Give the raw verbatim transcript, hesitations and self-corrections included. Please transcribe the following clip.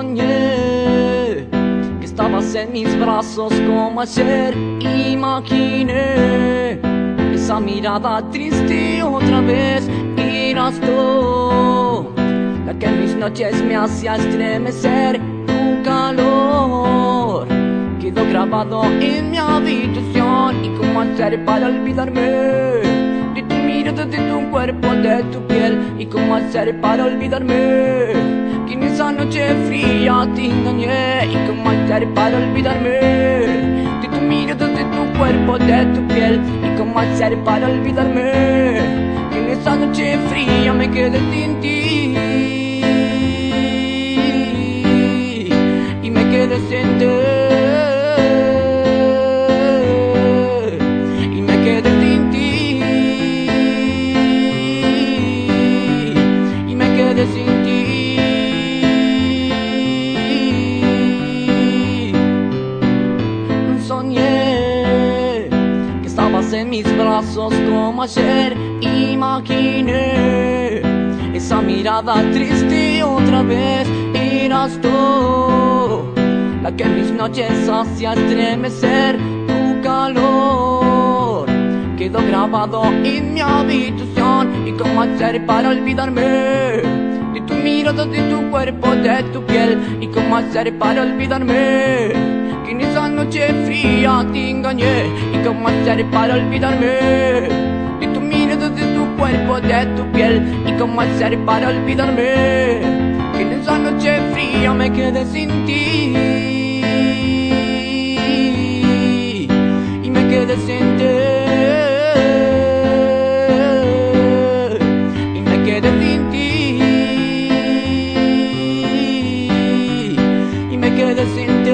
Soñé que estabas en mis brazos como ayer. Imaginé esa mirada triste otra vez. Eras tú la que en mis noches me hacía estremecer. Tu calor quedó grabado en mi habitación. ¿Y cómo hacer para olvidarme de tu mirada, de tu cuerpo, de tu piel? ¿Y cómo hacer para olvidarme que en esa noche fría te engañé? ¿Y cómo hacer para olvidarme de tu mirada, de tu cuerpo, de tu piel? ¿Y cómo hacer para olvidarme que en esa noche fría me quedé sin ti? Y me quedé sin ti. Y me quedé sin ti. Y me quedé sin ti. Soñé que estabas en mis brazos como ayer. Imaginé esa mirada triste otra vez. Eras tú la que en mis noches hacía estremecer. Tu calor quedó grabado en mi habitación. ¿Y cómo hacer para olvidarme de tu mirada, de tu cuerpo, de tu piel? ¿Y cómo hacer para olvidarme que en esa noche fría te engañé? ¿Y cómo hacer para olvidarme de tu mirada, de tu cuerpo, de tu piel? ¿Y cómo hacer para olvidarme que en esa noche fría me quedé sin ti? Y me quedé sin ti. Y me quedé sin ti. Y me quedé sin ti.